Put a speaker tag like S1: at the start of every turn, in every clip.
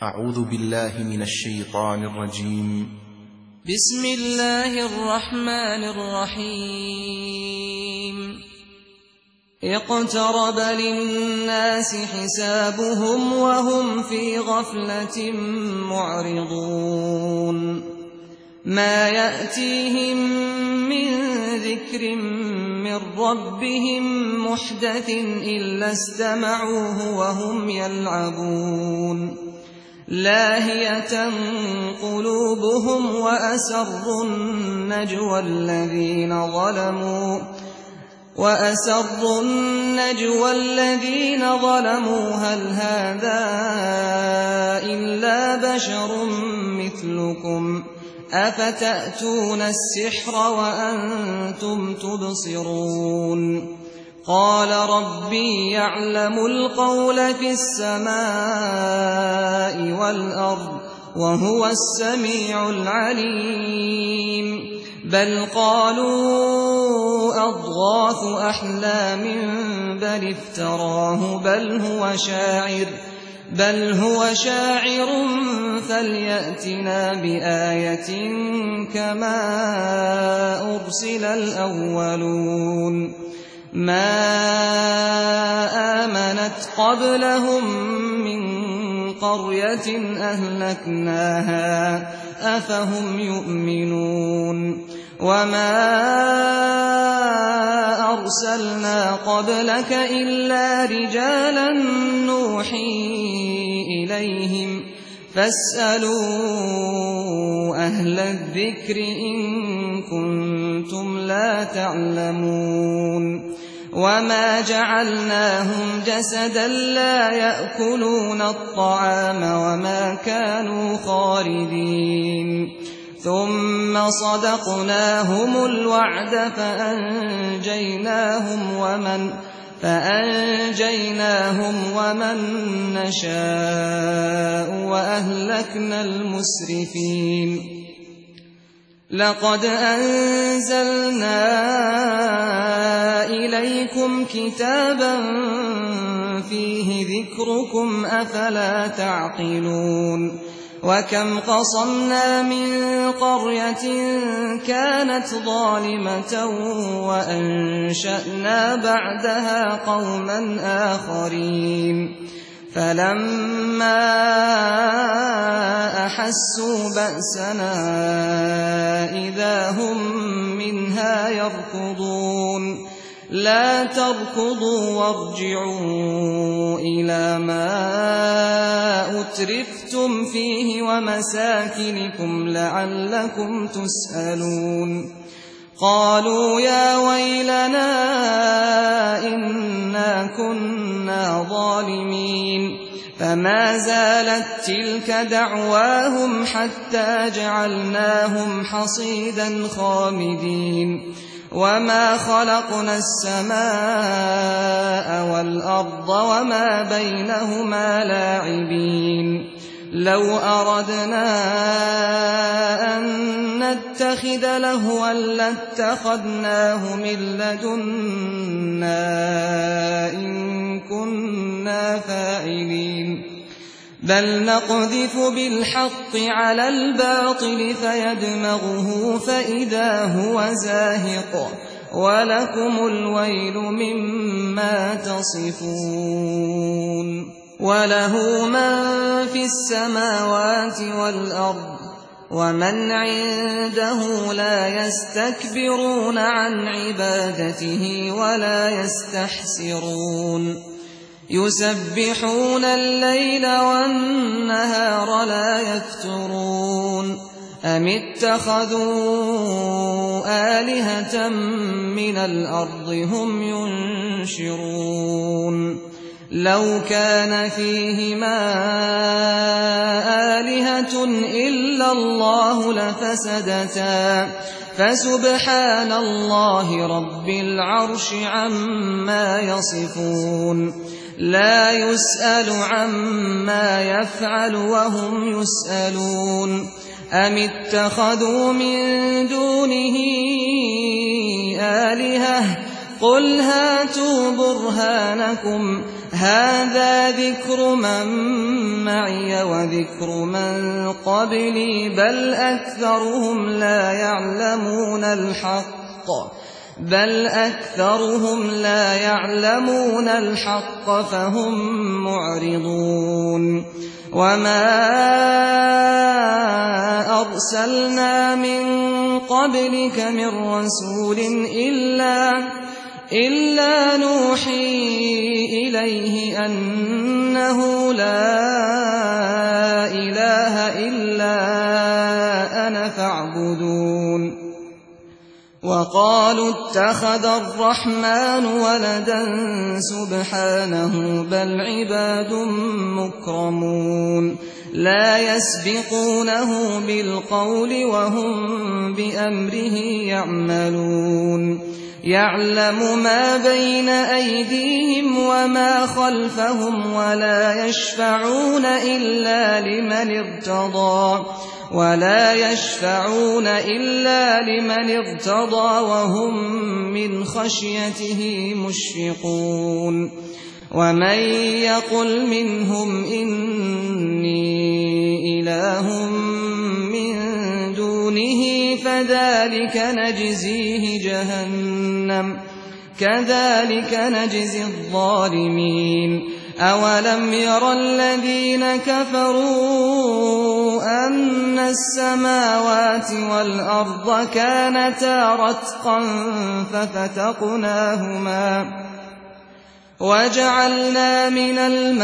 S1: أعوذ بالله من الشيطان الرجيم.
S2: بسم الله الرحمن الرحيم. اقترب للناس حسابهم وهم في غفلة معرضون. ما يأتيهم من ذكر من ربهم محدث إلا استمعوه وهم يلعبون. لاهية قلوبهم وأسروا النجوى الذين ظلموا هل هذا إلا بشر مثلكم أفتأتون السحر وأنتم تبصرون. قال ربي يعلم القول في السماء والأرض وهو السميع العليم. بل قالوا أضغاث أحلام بل افتراه بل هو شاعر فليأتنا بآية كما أرسل الأولون. ما آمنت قبلهم من قرية أهلكناها أفهم يؤمنون. وما أرسلنا قبلك إلا رجالا نوحي إليهم فاسألوا أهل الذكر إن كنتم لا تعلمون. وما جعلناهم جسدا لا يأكلون الطعام وما كانوا خالدين. ثم صدقناهم الوعد فأنجيناهم ومن نشاء وأهلكنا المسرفين. لقد أنزلنا إليكم كتابا فيه ذكركم أفلا تعقلون. وكم قصمنا من قرية كانت ظالمة وأنشأنا بعدها قوما آخرين. فلما أحسوا بأسنا إذا هم منها يركضون. لا تركضوا وارجعوا إلى ما أترفتم فيه ومساكنكم لعلكم تسألون. قالوا يا ويلنا إنا كنا ظالمين. فما زالت تلك دعواهم حتى جعلناهم حصيدا خامدين. وما خلقنا السماء والأرض وما بينهما لاعبين. لو أردنا أن نتخذ لهوا لاتخذناه من لدنا إن كنا فاعلين. بل نقذف بالحق على الباطل فيدمغه فإذا هو زاهق ولكم الويل مما تصفون. وله من في السماوات والأرض ومن عنده لا يستكبرون عن عبادته ولا يستحسرون. يسبحون الليل والنهار لا يفترون. أم اتخذوا آلهة من الأرض هم ينشرون. لو كان فيهما آلهة إلا الله لفسدتا فسبحان الله رب العرش عما يصفون. لا يسأل عما يفعل وهم يسألون. أم اتخذوا من دونه آلهة قل هاتوا برهانكم هذا ذكر من معي وذكر من قبلي بل أكثرهم لا يعلمون الحق فهم معرضون وما أرسلنا من قبلك من رسول إلا نوحي إليه أنه لا إله إلا أنا فاعبدون وقالوا اتخذ الرحمن ولدا سبحانه بل عباد مكرمون لا يسبقونه بالقول وهم بأمره يعملون يعلم ما بين أيديهم وما خلفهم ولا يشفعون إلا لمن ارتضى وهم من خشيته مشفقون ومن يقل منهم إني إله من دونه فذلك نجزيه جهنم كذلك نجزي الظالمين أولم ير الذين كفروا أن السماوات والأرض كانتا رتقا ففتقناهما وجعلنا من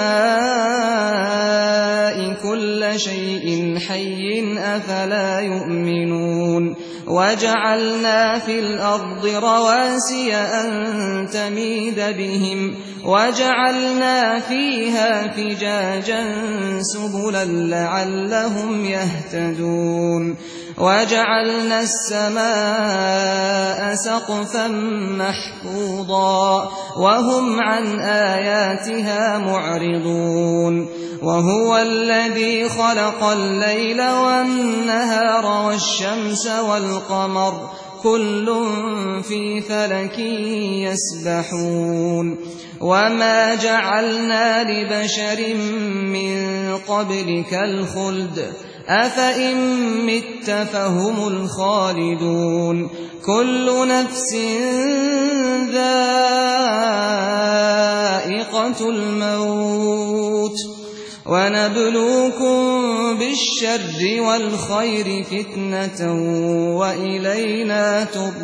S2: الماء كل شيء حي أفلا يؤمنون وجعلنا في الأرض رواسي أن تميد بهم وجعلنا فيها فجاجا سبلا لعلهم يهتدون وجعلنا السماء سقفا محفوظا وهم عن آياتها معرضون وهو الذي خلق الليل والنهار والشمس والقمر كل في فلك يسبحون وما جعلنا لبشر من قبلك الخلد أفإن مت فهم الخالدون كل نفس ذائقة الموت ونبلوكم بالشر والخير فتنة وإلينا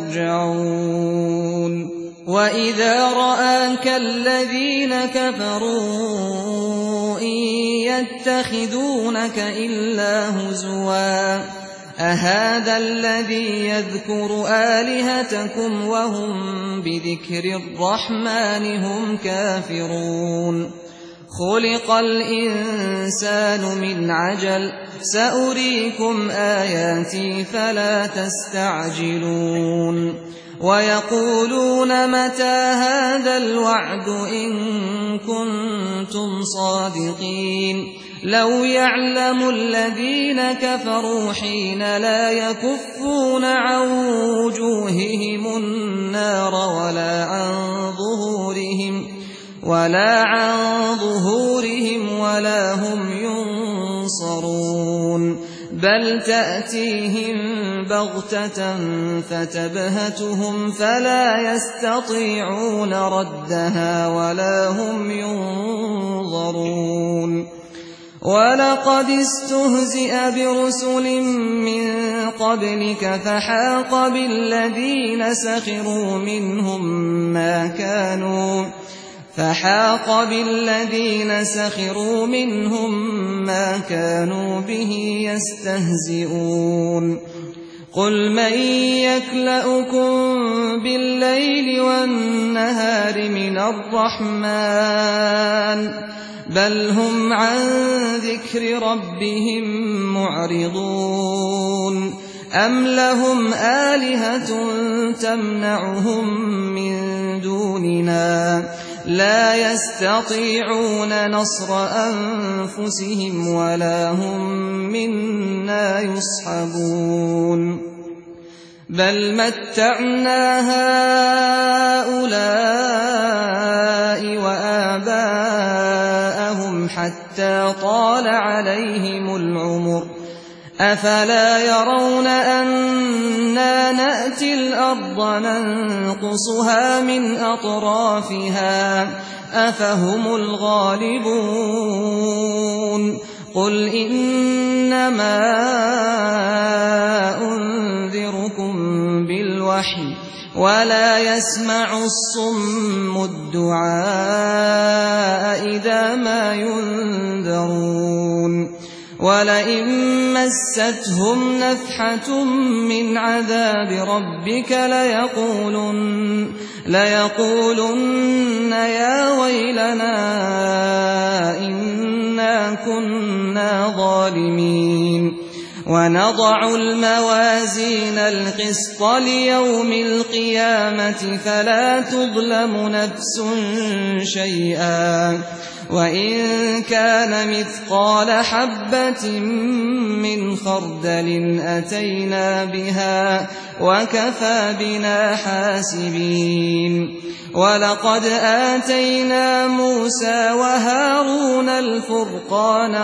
S2: ترجعون وإذا رآك الذين كفروا إن يتخذونك إلا هزوا أهذا الذي يذكر آلهتكم وهم بذكر الرحمن هم كافرون خلق الإنسان من عجل سأريكم آياتي فلا تستعجلون ويقولون متى هذا الوعد إن كنتم صادقين لو يعلم الذين كفروا حين لا يكفون عن وجوههم النار ولا عن ظهورهم ولا هم ينصرون بل تأتيهم بغتة فتبهتهم فلا يستطيعون ردها ولا هم ينظرون ولقد استهزئ برسل من قبلك فحاق بالذين سخروا منهم ما كانوا به يستهزئون قل من يكلؤكم بالليل والنهار من الرحمن بل هم عن ذكر ربهم معرضون أم لهم آلهة تمنعهم من دوننا لا يستطيعون نصر أنفسهم ولا هم منا يصحبون بل متعنا هؤلاء وآباءهم حتى طال عليهم العمر أفلا يرون أنا نأتي الأرض ننقصها من أطرافها أفهم الغالبون قل إنما أنذركم بالوحي ولا يسمع الصم الدعاء إذا ما ينذرون ولئن مستهم نفحة من عذاب ربك ليقولن يا ويلنا إنا كنا ظالمين ونضع الموازين القسط ليوم القيامة فلا تظلم نفس شيئا وإن كان مثقال حبة من خردل أتينا بها وكفى بنا حاسبين ولقد آتينا موسى وهارون الفرقان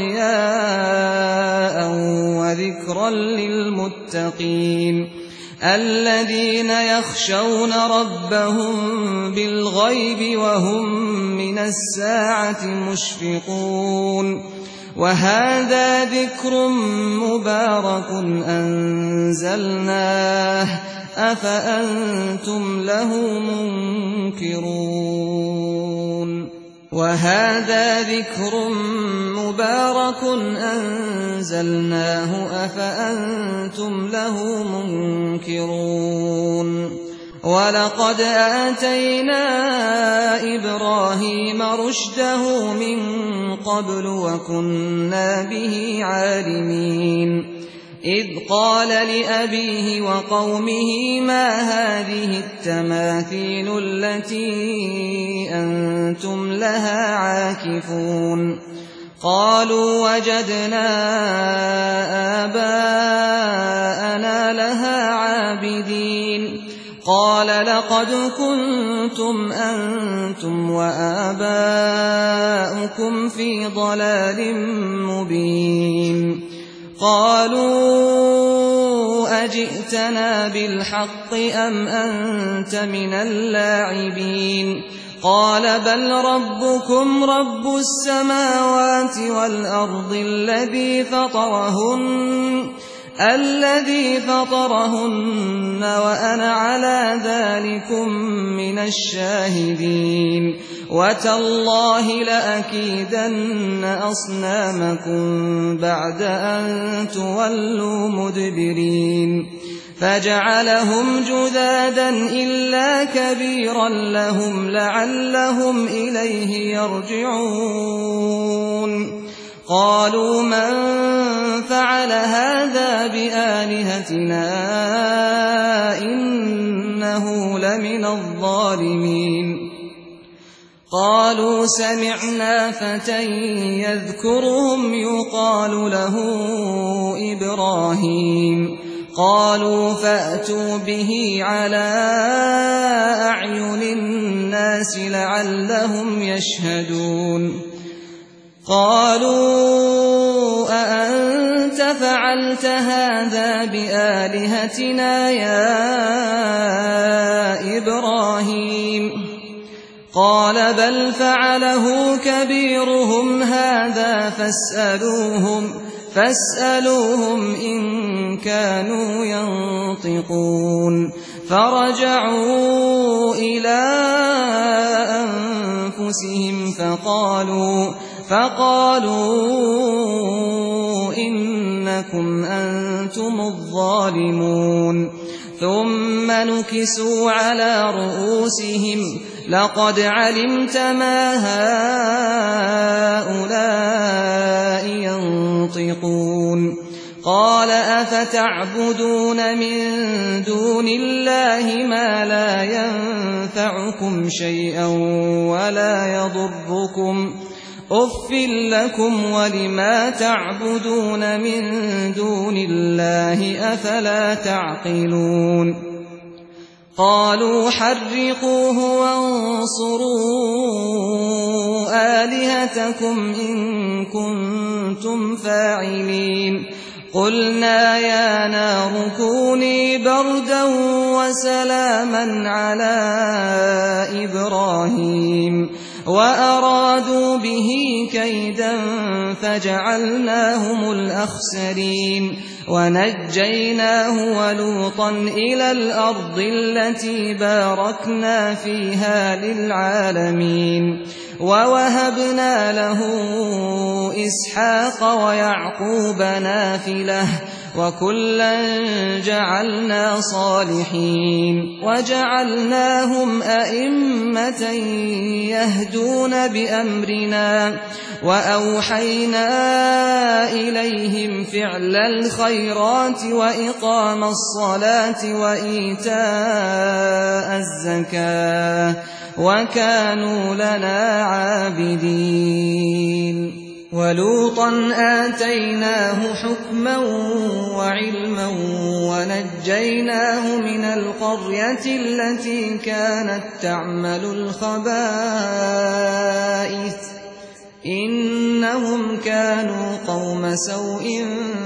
S2: وضياء وذكرا للمتقين الذين يخشون ربهم بالغيب وهم من الساعة مشفقون وهذا ذكر مبارك أنزلناه أفأنتم له منكرون وهذا ذكر مبارك أنزلناه أفأنتم له منكرون ولقد آتينا إبراهيم رشده من قبل وكنا به عالمين إذ قال لأبيه وقومه ما هذه التماثيل التي أنتم لها عاكفون قالوا وجدنا آباءنا لها عابدين قال لقد كنتم أنتم وآباؤكم في ضلال مبين قالوا أجئتنا بالحق أم أنت من اللاعبين قال بل ربكم رب السماوات والأرض الذي فطرهن وأنا على ذلكم من الشاهدين وتالله لأكيدن أصنامكم بعد أن تولوا مدبرين فجعلهم جذاذا إلا كبيرا لهم لعلهم إليه يرجعون قالوا من فعل هذا بآلهتنا إنه لمن الظالمين قالوا سمعنا فتى يذكرهم يقال له إبراهيم قالوا فأتوا به على أعين الناس لعلهم يشهدون قالوا أأنت فعلت هذا بآلهتنا يا إبراهيم قال بل فعله كبيرهم هذا فاسألوهم إن كانوا ينطقون فرجعوا إلى أنفسهم فقالوا إنكم أنتم الظالمون ثم نكسوا على رؤوسهم لقد علمت ما هؤلاء ينطقون قال أفتعبدون من دون الله ما لا ينفعكم شيئا ولا يضركم أُفٍّ لكم ولما تعبدون من دون الله أفلا تعقلون قالوا حرقوه وانصروا آلهتكم إن كنتم فاعلين قلنا يا نار كوني بردا وسلاما على إبراهيم وأرادوا به كيدا فجعلناهم الأخسرين ونجيناه ولوطا إلى الأرض التي باركنا فيها للعالمين ووهبنا له إسحاق ويعقوب نافلة وكلا جعلنا صالحين وجعلناهم أئمة يهدون بأمرنا وأوحينا إليهم فعل الخيرات وإقام الصلاة وإيتاء الزكاة وكانوا لنا عابدين ولوطا آتيناه حكما وعلما ونجيناه من القرية التي كانت تعمل الخبائث إنهم كانوا قوم سوء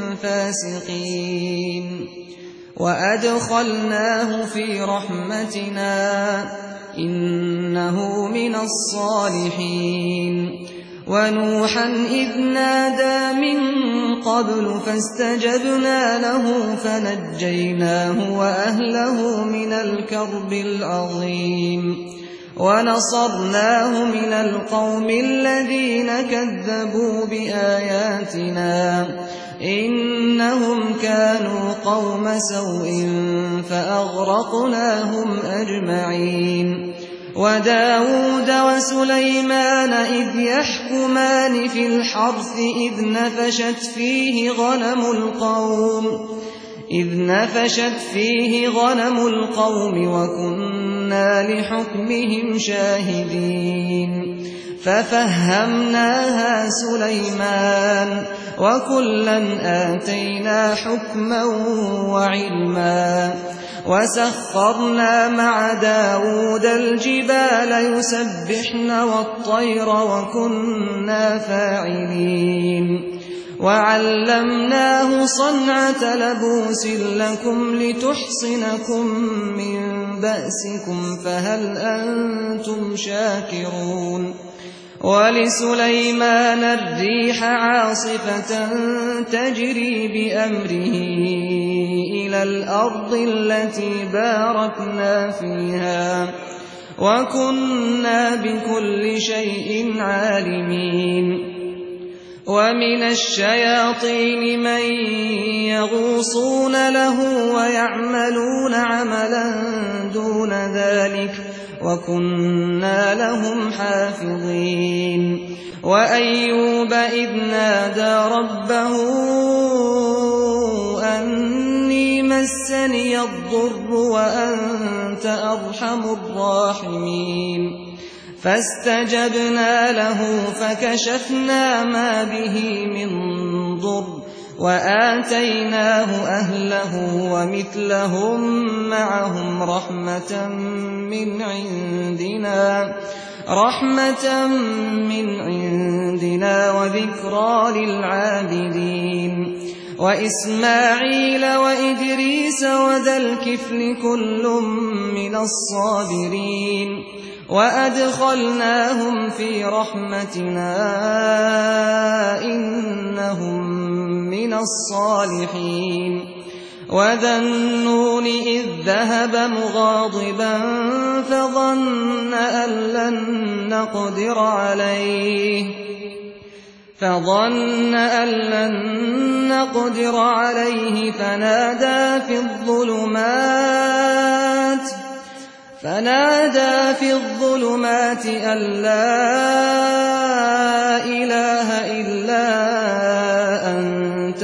S2: فاسقين وأدخلناه في رحمتنا إنه من الصالحين ونوحا إذ نادى من قبل فاستجبنا له فنجيناه وأهله من الكرب العظيم ونصرناه من القوم الذين كذبوا بآياتنا إنهم كانوا قوم سوء فأغرقناهم أجمعين وداود وسليمان إذ يحكمان في الحرث إذ نفشت فيه غنم القوم وكنا لحكمهم شاهدين ففهمناها سليمان وكلا آتينا حكما وعلما وسخرنا مع داود الجبال يسبحن والطير وكنا فاعلين وعلمناه صنعة لبوس لكم لتحصنكم من بأسكم فهل أنتم شاكرون ولسليمان الريح عاصفة تجري بأمره إلى الأرض التي باركنا فيها وكنا بكل شيء عالمين ومن الشياطين من يغوصون له ويعملون عملا دون ذلك وكنا لهم حافظين وأيوب إذ نادى ربه أني مسني الضر وأنت أرحم الراحمين فاستجبنا له فكشفنا ما به من ضر وآتيناه أهله ومثلهم معهم رحمة من عندنا وذكرى للعابدين وإسماعيل وإدريس وذا الكفل كل من الصابرين وأدخلناهم في رحمتنا إنهم من الصالحين وذا النون إذ ذهب مغاضبا فظن أن لن نقدر عليه فنادى في الظلمات أن لا إله إلا أنت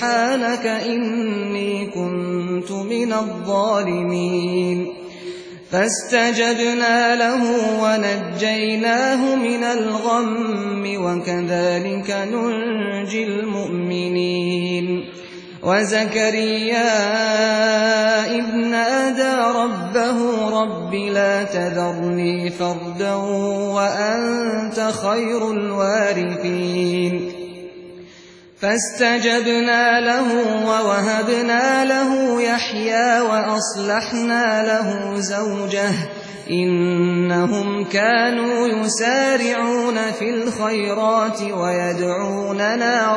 S2: سبحانك إني كنت من الظالمين فاستجبنا له ونجيناه من الغم وكذلك ننجي المؤمنين وزكريا إذ نادى ربه رب لا تذرني فردا وأنت خير الوارثين فاستجبنا له ووهبنا له يحيى وأصلحنا له زوجه إنهم كانوا يسارعون في الخيرات ويدعوننا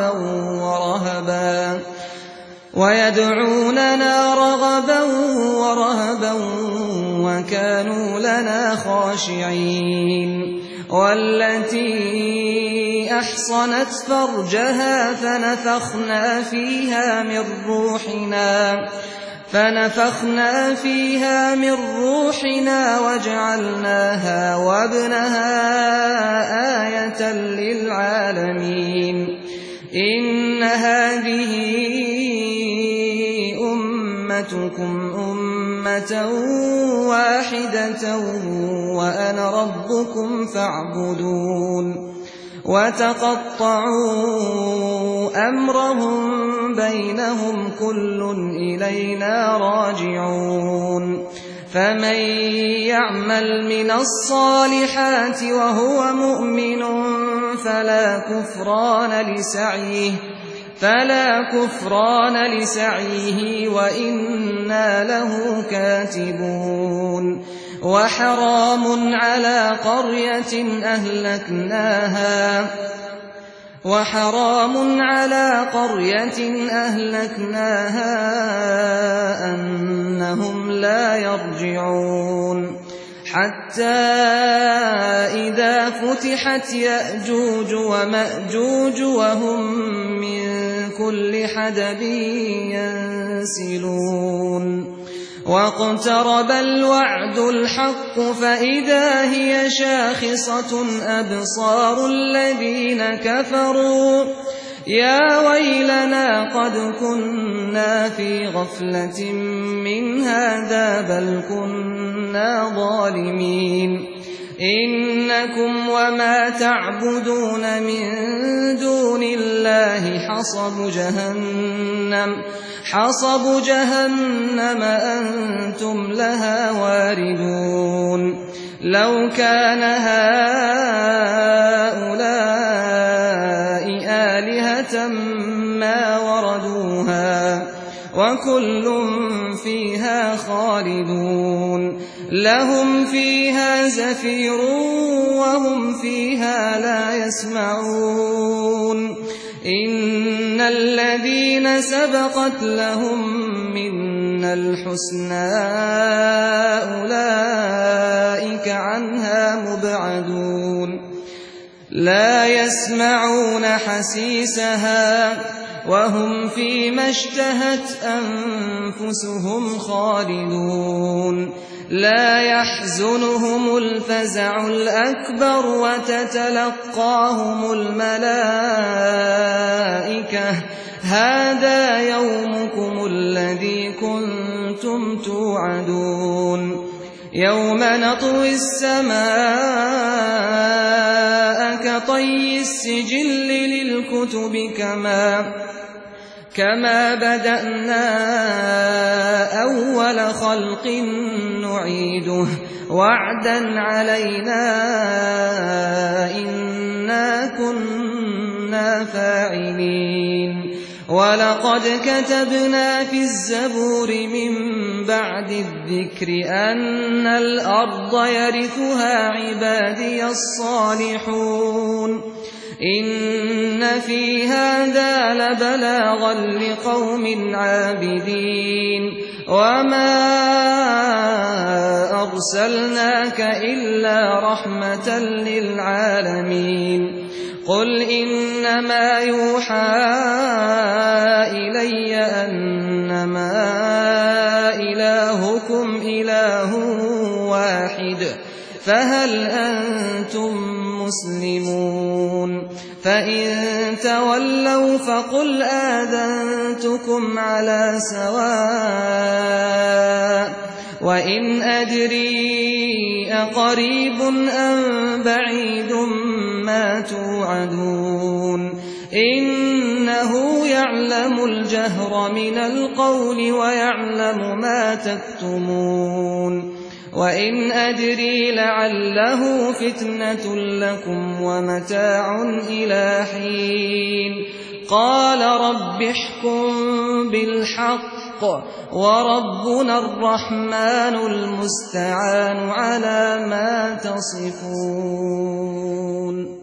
S2: رغبا ورهبا وكانوا لنا خاشعين والتي أحصنت فرجها فنفخنا فيها من روحنا وجعلناها وابنها آية للعالمين إن هذه أمتكم أمة واحدة وأنا ربكم فاعبدون وتقطعوا أمرهم بينهم كل إلينا راجعون فمن يعمل من الصالحات وهو مؤمن فلا كفران لسعيه وإنا له كاتبون وحرام على قرية أهلكناها أنهم لا يرجعون حتى إذا فتحت يأجوج ومأجوج وهم من كل حدب ينسلون واقترب الوعد الحق فإذا هي شاخصة أبصار الذين كفروا يا ويلنا قد كنا في غفلة من هذا بل كنا ظالمين إنكم وما تعبدون من دون الله حصب جهنم أنتم لها واردون لو كان هؤلاء آلهة ما وردوها وكل فيها خالدون لهم فيها زفير وهم فيها لا يسمعون إن الذين سبقت لهم منا الحسنى أولئك عنها مبعدون لا يسمعون حسيسها وهم فيما اشتهت أنفسهم خالدون لا يحزنهم الفزع الأكبر وتتلقاهم الملائكة هذا يومكم الذي كنتم توعدون يوم نطوي السماء كطي السجل للكتب كما بدأنا أول خلق نعيده وعدا علينا إنا كنا فاعلين ولقد كتبنا في الزبور من بعد الذكر أن الأرض يرثها عبادي الصالحون إن في هذا لبلاغا لقوم عابدين وما أرسلناك إلا رحمة للعالمين قل إنما يوحى إلي أنما إلهكم إله واحد فهل أنتم مسلمون فإن تولوا فقل آذنتكم على سواء وإن أدري أقريب أم بعيد ما توعدون إنه يعلم الجهر من القول ويعلم ما تكتمون وإن أدري لعله فتنة لكم ومتاع إلى حين قال رب احكم بالحق وربنا الرحمن المستعان على ما تصفون.